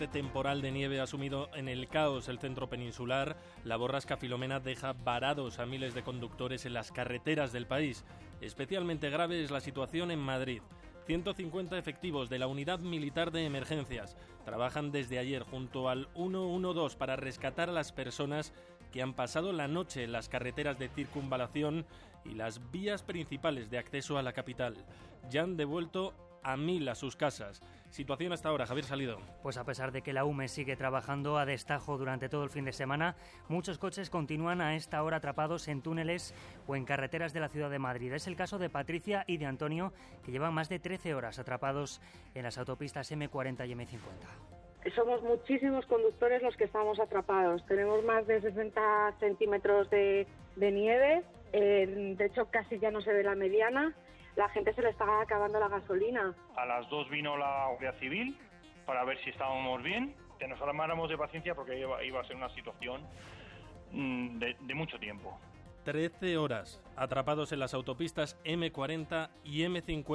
fuerte temporal de nieve ha sumido en el caos el centro peninsular. La borrasca Filomena deja varados a miles de conductores en las carreteras del país. Especialmente grave es la situación en Madrid. 150 efectivos de la Unidad Militar de Emergencias trabajan desde ayer junto al 112 para rescatar a las personas que han pasado la noche en las carreteras de circunvalación y las vías principales de acceso a la capital. Ya han devuelto a 1.000 a sus casas. Situación hasta ahora, Javier Salido. Pues a pesar de que la UME sigue trabajando a destajo durante todo el fin de semana, muchos coches continúan a esta hora atrapados en túneles o en carreteras de la ciudad de Madrid. Es el caso de Patricia y de Antonio, que llevan más de 13 horas atrapados en las autopistas M40 y M50. Somos muchísimos conductores los que estamos atrapados. Tenemos más de 60 centímetros de nieve. De hecho, casi ya no se ve la mediana. La gente se le está acabando la gasolina. A las 2 vino la Guardia Civil para ver si estábamos bien, que nos armáramos de paciencia porque iba a ser una situación de mucho tiempo. 13 horas atrapados en las autopistas M40 y M50.